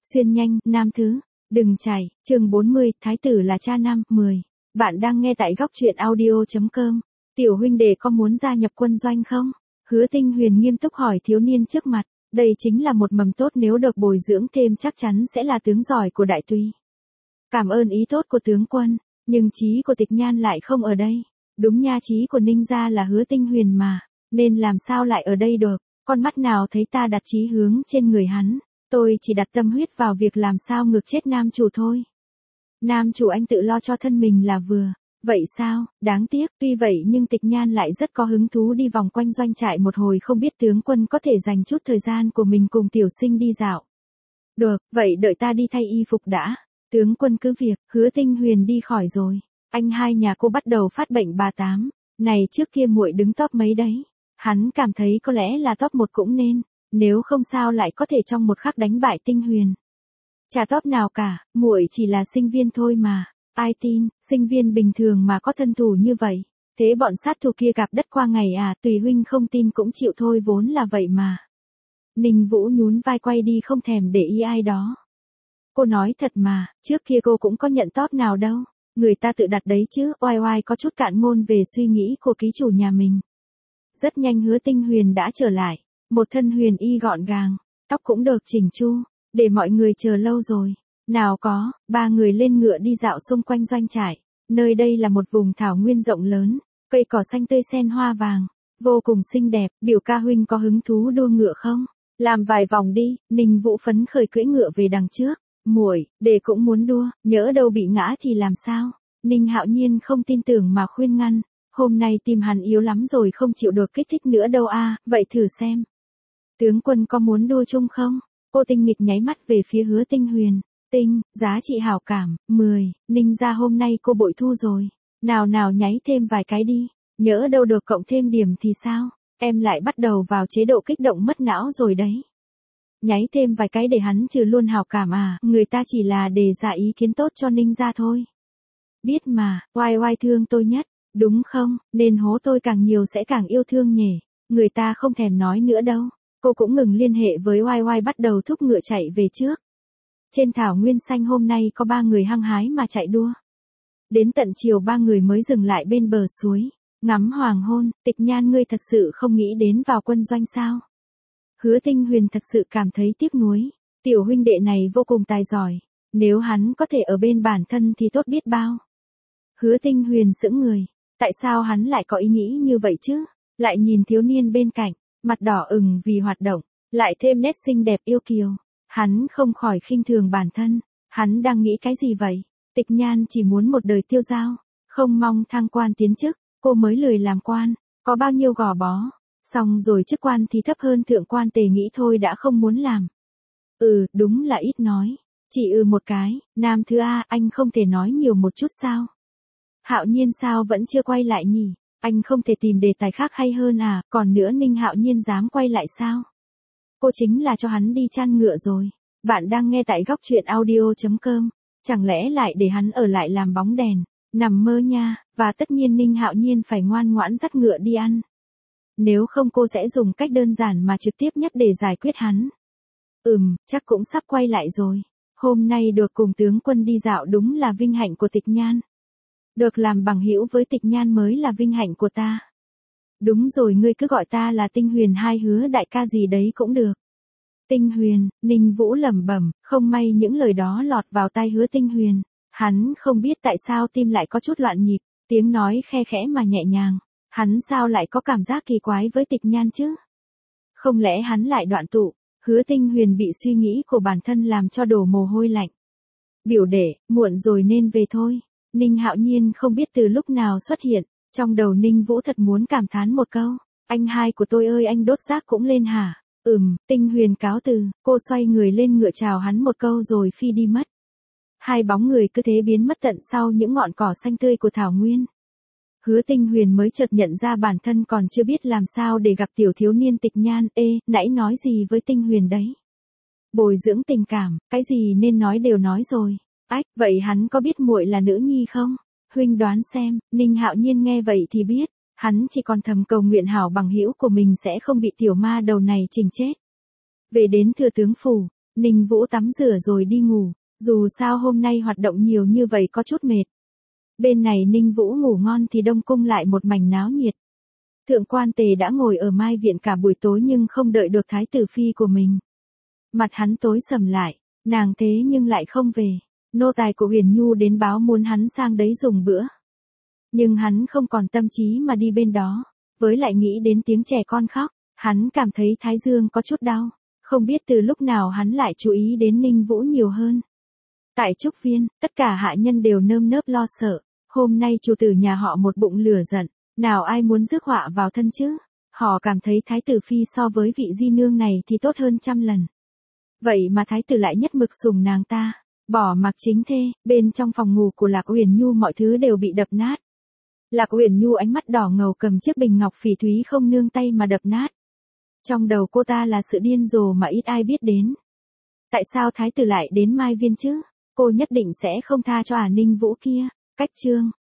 Xuyên nhanh, nam thứ. Đừng chạy, chương 40, Thái tử là cha năm, 10. Bạn đang nghe tại góc truyện audio.com. Tiểu huynh đệ có muốn gia nhập quân doanh không? Hứa Tinh Huyền nghiêm túc hỏi thiếu niên trước mặt. Đây chính là một mầm tốt, nếu được bồi dưỡng thêm chắc chắn sẽ là tướng giỏi của đại tùy. Cảm ơn ý tốt của tướng quân, nhưng chí của Tịch Nhan lại không ở đây. Đúng nha, chí của Ninh gia là Hứa Tinh Huyền mà, nên làm sao lại ở đây được? Con mắt nào thấy ta đặt chí hướng trên người hắn? Tôi chỉ đặt tâm huyết vào việc làm sao ngược chết nam chủ thôi. Nam chủ anh tự lo cho thân mình là vừa. Vậy sao? Đáng tiếc, tuy vậy nhưng Tịch Nhan lại rất có hứng thú đi vòng quanh doanh trại một hồi, không biết tướng quân có thể dành chút thời gian của mình cùng tiểu sinh đi dạo. Được, vậy đợi ta đi thay y phục đã. Tướng quân cứ việc. Hứa Tinh Huyền đi khỏi rồi. Anh hai nhà cô bắt đầu phát bệnh bà tám. Này, trước kia muội đứng top mấy đấy. Hắn cảm thấy có lẽ là top 1 cũng nên. Nếu không sao lại có thể trong một khắc đánh bại Tinh Huyền. Chả top nào cả, muội chỉ là sinh viên thôi mà. Ai tin, sinh viên bình thường mà có thân thủ như vậy. Thế bọn sát thủ kia cạp đất qua ngày à? Tùy huynh không tin cũng chịu thôi, vốn là vậy mà. Ninh Vũ nhún vai quay đi, không thèm để ý ai đó. Cô nói thật mà, trước kia cô cũng có nhận top nào đâu. Người ta tự đặt đấy chứ. Oai oai có chút cạn ngôn về suy nghĩ của ký chủ nhà mình. Rất nhanh Hứa Tinh Huyền đã trở lại. Một thân huyền y gọn gàng, tóc cũng được chỉnh chu, để mọi người chờ lâu rồi. Nào có, ba người lên ngựa đi dạo xung quanh doanh trại. Nơi đây là một vùng thảo nguyên rộng lớn, cây cỏ xanh tươi xen hoa vàng, vô cùng xinh đẹp. Biểu ca huynh có hứng thú đua ngựa không? Làm vài vòng đi. Ninh Vũ phấn khởi cưỡi ngựa về đằng trước. Muội, đệ cũng muốn đua, nhỡ đâu bị ngã thì làm sao? Ninh Hạo Nhiên không tin tưởng mà khuyên ngăn. Hôm nay tim hắn yếu lắm rồi, không chịu được kích thích nữa đâu a. Vậy thử xem. Tướng quân có muốn đua chung không? Cô tinh nghịch nháy mắt về phía Hứa Tinh Huyền. Tinh, giá trị hảo cảm, 10. Ninh gia hôm nay cô bội thu rồi. Nào nào nháy thêm vài cái đi. Nhỡ đâu được cộng thêm điểm thì sao? Em lại bắt đầu vào chế độ kích động mất não rồi đấy. Nháy thêm vài cái để hắn trừ luôn hảo cảm à? Người ta chỉ là đề ra ý kiến tốt cho Ninh gia thôi. Biết mà, oai oai thương tôi nhất, đúng không? Nên hố tôi càng nhiều sẽ càng yêu thương nhỉ. Người ta không thèm nói nữa đâu. Cô cũng ngừng liên hệ với oai oai, bắt đầu thúc ngựa chạy về trước. Trên thảo nguyên xanh hôm nay có 3 người hăng hái mà chạy đua. Đến tận chiều 3 người mới dừng lại bên bờ suối, ngắm hoàng hôn. Tịch Nhan, ngươi thật sự không nghĩ đến vào quân doanh sao? Hứa Tinh Huyền thật sự cảm thấy tiếc nuối. Tiểu huynh đệ này vô cùng tài giỏi. Nếu hắn có thể ở bên bản thân thì tốt biết bao. Hứa Tinh Huyền sững người. Tại sao hắn lại có ý nghĩ như vậy chứ? Lại nhìn thiếu niên bên cạnh, mặt đỏ ửng vì hoạt động, lại thêm nét xinh đẹp yêu kiều. Hắn không khỏi khinh thường bản thân. Hắn đang nghĩ cái gì vậy? Tịch Nhan chỉ muốn một đời tiêu dao, không mong thăng quan tiến chức. Cô mới lười làm quan, có bao nhiêu gò bó. Xong rồi chức quan thì thấp hơn thượng quan Tề, nghĩ thôi đã không muốn làm. Đúng là ít nói. Chỉ một cái. Nam thứ A, anh không thể nói nhiều một chút sao? Hạo Nhiên sao vẫn chưa quay lại nhỉ? Anh không thể tìm đề tài khác hay hơn à? Còn nữa, Ninh Hạo Nhiên dám quay lại sao? Cô chính là cho hắn đi chăn ngựa rồi. Bạn đang nghe tại góc truyện audio.com. Chẳng lẽ lại để hắn ở lại làm bóng đèn? Nằm mơ nha. Và tất nhiên Ninh Hạo Nhiên phải ngoan ngoãn dắt ngựa đi ăn. Nếu không cô sẽ dùng cách đơn giản mà trực tiếp nhất để giải quyết hắn. Chắc cũng sắp quay lại rồi. Hôm nay được cùng tướng quân đi dạo đúng là vinh hạnh của Tịch Nhan. Được làm bằng hữu với Tịch Nhan mới là vinh hạnh của ta. Đúng rồi, ngươi cứ gọi ta là Tinh Huyền, hai Hứa đại ca gì đấy cũng được. Tinh Huyền, Ninh Vũ lẩm bẩm. Không may những lời đó lọt vào tai Hứa Tinh Huyền. Hắn không biết tại sao tim lại có chút loạn nhịp, tiếng nói khe khẽ mà nhẹ nhàng. Hắn sao lại có cảm giác kỳ quái với Tịch Nhan chứ? Không lẽ hắn lại đoạn tụ? Hứa Tinh Huyền bị suy nghĩ của bản thân làm cho đổ mồ hôi lạnh. Biểu đệ, muộn rồi nên về thôi. Ninh Hạo Nhiên không biết từ lúc nào xuất hiện. Trong đầu Ninh Vũ thật muốn cảm thán một câu. Anh hai của tôi ơi, anh đốt rác cũng lên hả? Tinh Huyền cáo từ. Cô xoay người lên ngựa chào hắn một câu rồi phi đi mất. Hai bóng người cứ thế biến mất tận sau những ngọn cỏ xanh tươi của thảo nguyên. Hứa Tinh Huyền mới chợt nhận ra bản thân còn chưa biết làm sao để gặp tiểu thiếu niên Tịch Nhan. Nãy nói gì với Tinh Huyền đấy? Bồi dưỡng tình cảm, cái gì nên nói đều nói rồi. Vậy hắn có biết muội là nữ nhi không? Huynh đoán xem. Ninh Hạo Nhiên nghe vậy thì biết, hắn chỉ còn thầm cầu nguyện hảo bằng hữu của mình sẽ không bị tiểu ma đầu này chỉnh chết. Về đến thừa tướng phủ, Ninh Vũ tắm rửa rồi đi ngủ, dù sao hôm nay hoạt động nhiều như vậy có chút mệt. Bên này Ninh Vũ ngủ ngon thì Đông Cung lại một mảnh náo nhiệt. Thượng quan Tề đã ngồi ở Mai Viện cả buổi tối nhưng không đợi được thái tử phi của mình. Mặt hắn tối sầm lại, nàng thế nhưng lại không về. Nô tài của Huyền Nhu đến báo muốn hắn sang đấy dùng bữa. Nhưng hắn không còn tâm trí mà đi bên đó, với lại nghĩ đến tiếng trẻ con khóc, hắn cảm thấy thái dương có chút đau, không biết từ lúc nào hắn lại chú ý đến Ninh Vũ nhiều hơn. Tại Trúc Viên, tất cả hạ nhân đều nơm nớp lo sợ, hôm nay chủ tử nhà họ một bụng lửa giận, nào ai muốn rước họa vào thân chứ, họ cảm thấy thái tử phi so với vị di nương này thì tốt hơn trăm lần. Vậy mà thái tử lại nhất mực sủng nàng ta, bỏ mặc chính thê, bên trong phòng ngủ của Lạc Uyển Nhu mọi thứ đều bị đập nát. Lạc Uyển Nhu ánh mắt đỏ ngầu cầm chiếc bình ngọc phỉ thúy không nương tay mà đập nát. Trong đầu cô ta là sự điên rồ mà ít ai biết đến. Tại sao thái tử lại đến Mai Viên chứ? Cô nhất định sẽ không tha cho Ninh Vũ kia. Cách chương